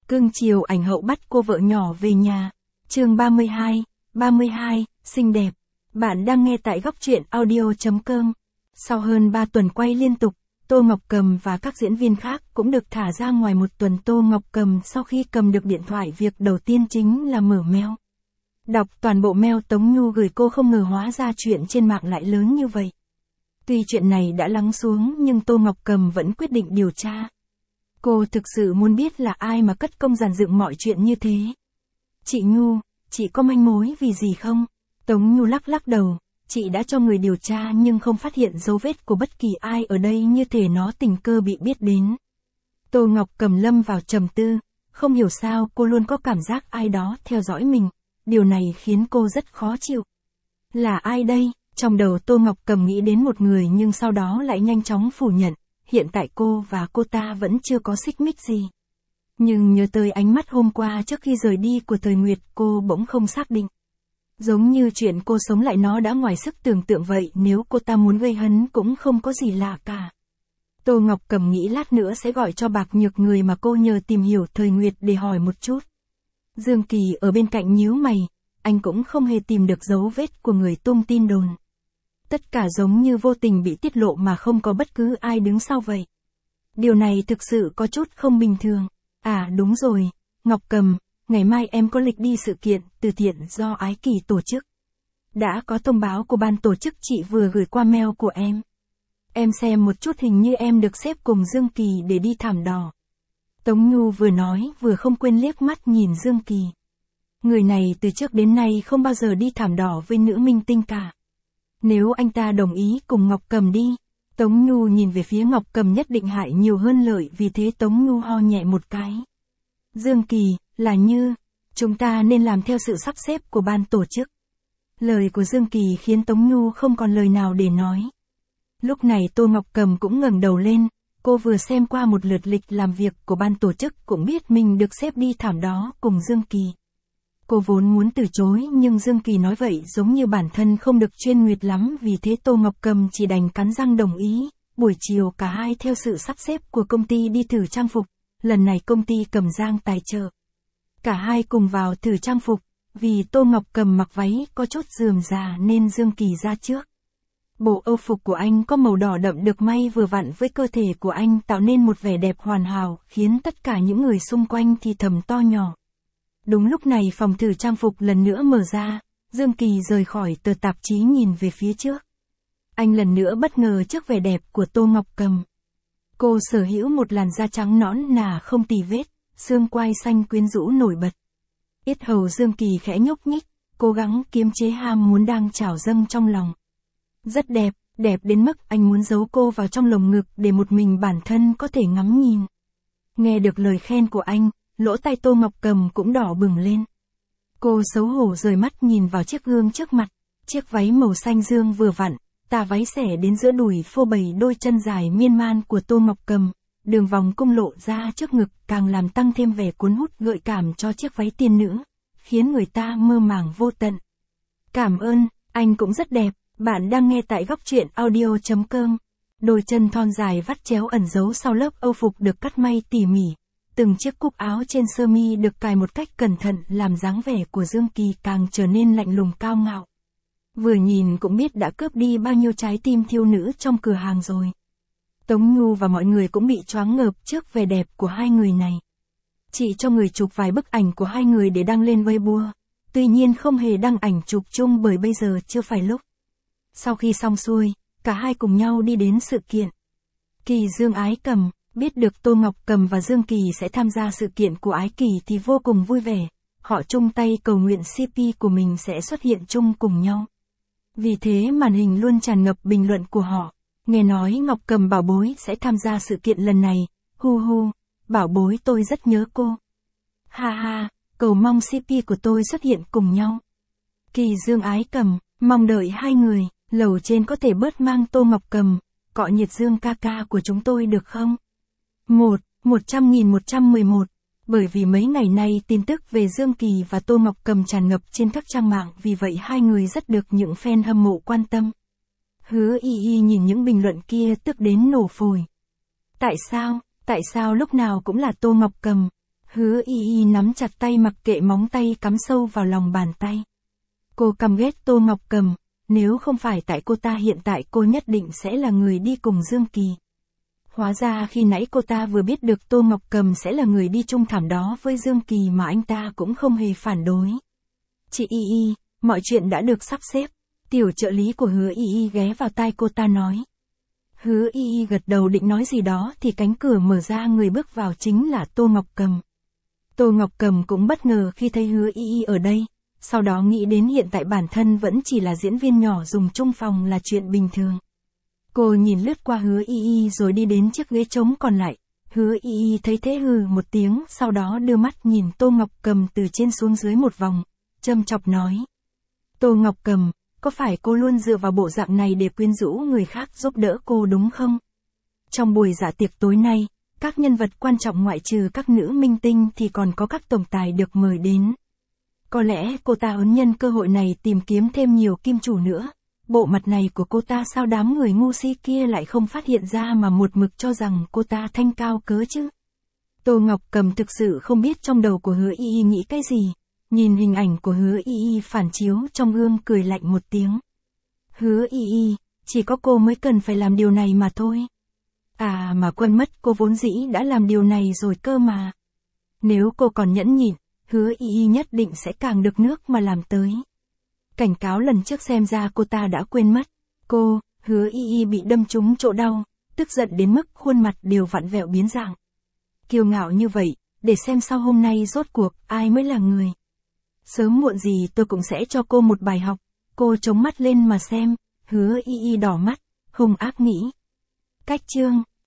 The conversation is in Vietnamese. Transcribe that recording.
Cưng chiều ảnh hậu bắt cô vợ nhỏ về nhà. Chương 32, xinh đẹp. Bạn đang nghe tại góc truyện audio.com. Sau hơn 3 tuần quay liên tục, Tô Ngọc Cầm và các diễn viên khác cũng được thả ra ngoài một tuần. Tô Ngọc Cầm sau khi cầm được điện thoại, việc đầu tiên chính là mở mail. Đọc toàn bộ mail Tống Nhu gửi cô, không ngờ hóa ra chuyện trên mạng lại lớn như vậy. Tuy chuyện này đã lắng xuống nhưng Tô Ngọc Cầm vẫn quyết định điều tra. Cô thực sự muốn biết là ai mà cất công dàn dựng mọi chuyện như thế. Chị Nhu, chị có manh mối vì gì không? Tống Nhu lắc đầu, chị đã cho người điều tra nhưng không phát hiện dấu vết của bất kỳ ai ở đây, như thể nó tình cờ bị biết đến. Tô Ngọc Cầm lâm vào trầm tư, không hiểu sao cô luôn có cảm giác ai đó theo dõi mình, điều này khiến cô rất khó chịu. Là ai đây? Trong đầu Tô Ngọc Cầm nghĩ đến một người nhưng sau đó lại nhanh chóng phủ nhận, hiện tại cô và cô ta vẫn chưa có xích mích gì. Nhưng nhớ tới ánh mắt hôm qua trước khi rời đi của Thời Nguyệt, cô bỗng không xác định. Giống như chuyện cô sống lại nó đã ngoài sức tưởng tượng vậy, nếu cô ta muốn gây hấn cũng không có gì lạ cả. Tô Ngọc Cầm nghĩ lát nữa sẽ gọi cho Bạc Nhược, người mà cô nhờ tìm hiểu Thời Nguyệt, để hỏi một chút. Dương Kỳ ở bên cạnh nhíu mày, anh cũng không hề tìm được dấu vết của người tung tin đồn. Tất cả giống như vô tình bị tiết lộ mà không có bất cứ ai đứng sau vậy. Điều này thực sự có chút không bình thường. À đúng rồi, Ngọc Cầm, ngày mai em có lịch đi sự kiện từ thiện do Ái Kỳ tổ chức. Đã có thông báo của ban tổ chức, chị vừa gửi qua mail của em. Em xem một chút, hình như em được xếp cùng Dương Kỳ để đi thảm đỏ. Tống Nhu vừa nói vừa không quên liếc mắt nhìn Dương Kỳ. Người này từ trước đến nay không bao giờ đi thảm đỏ với nữ minh tinh cả. Nếu anh ta đồng ý cùng Ngọc Cầm đi, Tống Nhu nhìn về phía Ngọc Cầm, nhất định hại nhiều hơn lợi, vì thế Tống Nhu ho nhẹ một cái. Dương Kỳ, là như, chúng ta nên làm theo sự sắp xếp của ban tổ chức. Lời của Dương Kỳ khiến Tống Nhu không còn lời nào để nói. Lúc này Tô Ngọc Cầm cũng ngẩng đầu lên, cô vừa xem qua một lượt lịch làm việc của ban tổ chức, cũng biết mình được xếp đi thảm đó cùng Dương Kỳ. Cô vốn muốn từ chối nhưng Dương Kỳ nói vậy giống như bản thân không được chuyên nguyệt lắm, vì thế Tô Ngọc Cầm chỉ đành cắn răng đồng ý. Buổi chiều cả hai theo sự sắp xếp của công ty đi thử trang phục, lần này công ty Cẩm Giang tài trợ. Cả hai cùng vào thử trang phục, vì Tô Ngọc Cầm mặc váy có chút rườm rà nên Dương Kỳ ra trước. Bộ âu phục của anh có màu đỏ đậm được may vừa vặn với cơ thể của anh, tạo nên một vẻ đẹp hoàn hảo, khiến tất cả những người xung quanh thì thầm to nhỏ. Đúng lúc này phòng thử trang phục lần nữa mở ra, Dương Kỳ rời khỏi tờ tạp chí nhìn về phía trước. Anh lần nữa bất ngờ trước vẻ đẹp của Tô Ngọc Cầm. Cô sở hữu một làn da trắng nõn nà không tì vết, xương quai xanh quyến rũ nổi bật. Yết hầu Dương Kỳ khẽ nhúc nhích, cố gắng kiềm chế ham muốn đang trào dâng trong lòng. Rất đẹp, đẹp đến mức anh muốn giấu cô vào trong lồng ngực để một mình bản thân có thể ngắm nhìn. Nghe được lời khen của anh, lỗ tai Tô Ngọc Cầm cũng đỏ bừng lên. Cô xấu hổ rời mắt nhìn vào chiếc gương trước mặt, chiếc váy màu xanh dương vừa vặn, tà váy xẻ đến giữa đùi, phô bày đôi chân dài miên man của Tô Ngọc Cầm, đường vòng cung lộ ra trước ngực càng làm tăng thêm vẻ cuốn hút gợi cảm cho chiếc váy tiên nữ, khiến người ta mơ màng vô tận. Cảm ơn, anh cũng rất đẹp. Bạn đang nghe tại góc truyện audio.com. Đôi chân thon dài vắt chéo ẩn giấu sau lớp âu phục được cắt may tỉ mỉ. Từng chiếc cúc áo trên sơ mi được cài một cách cẩn thận làm dáng vẻ của Dương Kỳ càng trở nên lạnh lùng cao ngạo. Vừa nhìn cũng biết đã cướp đi bao nhiêu trái tim thiếu nữ trong cửa hàng rồi. Tống Nhu và mọi người cũng bị choáng ngợp trước vẻ đẹp của hai người này. Chị cho người chụp vài bức ảnh của hai người để đăng lên Weibo. Tuy nhiên không hề đăng ảnh chụp chung bởi bây giờ chưa phải lúc. Sau khi xong xuôi, cả hai cùng nhau đi đến sự kiện. Kỳ Dương Ái Cầm, biết được Tô Ngọc Cầm và Dương Kỳ sẽ tham gia sự kiện của Ái Kỳ thì vô cùng vui vẻ. Họ chung tay cầu nguyện CP của mình sẽ xuất hiện chung cùng nhau. Vì thế màn hình luôn tràn ngập bình luận của họ. Nghe nói Ngọc Cầm bảo bối sẽ tham gia sự kiện lần này. Hu hu, bảo bối tôi rất nhớ cô. Ha ha, cầu mong CP của tôi xuất hiện cùng nhau. Kỳ Dương Ái Cầm, mong đợi hai người. Lầu trên có thể bớt mang Tô Ngọc Cầm, cọ nhiệt Dương ca ca của chúng tôi được không? 100.111. Bởi vì mấy ngày nay tin tức về Dương Kỳ và Tô Ngọc Cầm tràn ngập trên các trang mạng, vì vậy hai người rất được những fan hâm mộ quan tâm. Hứa Y nhìn những bình luận kia tức đến nổ phổi. Tại sao lúc nào cũng là Tô Ngọc Cầm? Hứa Y Y nắm chặt tay mặc kệ móng tay cắm sâu vào lòng bàn tay. Cô căm ghét Tô Ngọc Cầm, nếu không phải tại cô ta hiện tại cô nhất định sẽ là người đi cùng Dương Kỳ. Hóa ra khi nãy cô ta vừa biết được Tô Ngọc Cầm sẽ là người đi chung thảm đó với Dương Kỳ mà anh ta cũng không hề phản đối. Chị Y Y, mọi chuyện đã được sắp xếp. Tiểu trợ lý của Hứa Y Y ghé vào tai cô ta nói. Hứa Y Y gật đầu định nói gì đó thì cánh cửa mở ra, người bước vào chính là Tô Ngọc Cầm. Tô Ngọc Cầm cũng bất ngờ khi thấy Hứa Y Y ở đây, sau đó nghĩ đến hiện tại bản thân vẫn chỉ là diễn viên nhỏ dùng chung phòng là chuyện bình thường. Cô nhìn lướt qua Hứa Y Y rồi đi đến chiếc ghế trống còn lại. Hứa Y Y thấy thế hừ một tiếng, sau đó đưa mắt nhìn Tô Ngọc Cầm từ trên xuống dưới một vòng, châm chọc nói. Tô Ngọc Cầm, có phải cô luôn dựa vào bộ dạng này để quyến rũ người khác giúp đỡ cô đúng không? Trong buổi dạ tiệc tối nay, các nhân vật quan trọng ngoại trừ các nữ minh tinh thì còn có các tổng tài được mời đến. Có lẽ cô ta ấn nhân cơ hội này tìm kiếm thêm nhiều kim chủ nữa. Bộ mặt này của cô ta sao đám người ngu si kia lại không phát hiện ra mà một mực cho rằng cô ta thanh cao cớ chứ? Tô Ngọc Cầm thực sự không biết trong đầu của Hứa Y Y nghĩ cái gì. Nhìn hình ảnh của Hứa Y Y phản chiếu trong gương cười lạnh một tiếng. Hứa Y Y, chỉ có cô mới cần phải làm điều này mà thôi. À mà quên mất cô vốn dĩ đã làm điều này rồi cơ mà. Nếu cô còn nhẫn nhịn, Hứa Y Y nhất định sẽ càng được nước mà làm tới. Cảnh cáo lần trước xem ra cô ta đã quên mất. Cô, Hứa Y Y bị đâm trúng chỗ đau, tức giận đến mức khuôn mặt đều vặn vẹo biến dạng. Kiêu ngạo như vậy, để xem sau hôm nay rốt cuộc ai mới là người. Sớm muộn gì tôi cũng sẽ cho cô một bài học. Cô chống mắt lên mà xem. Hứa Y Y đỏ mắt, hung ác nghĩ. Cách chương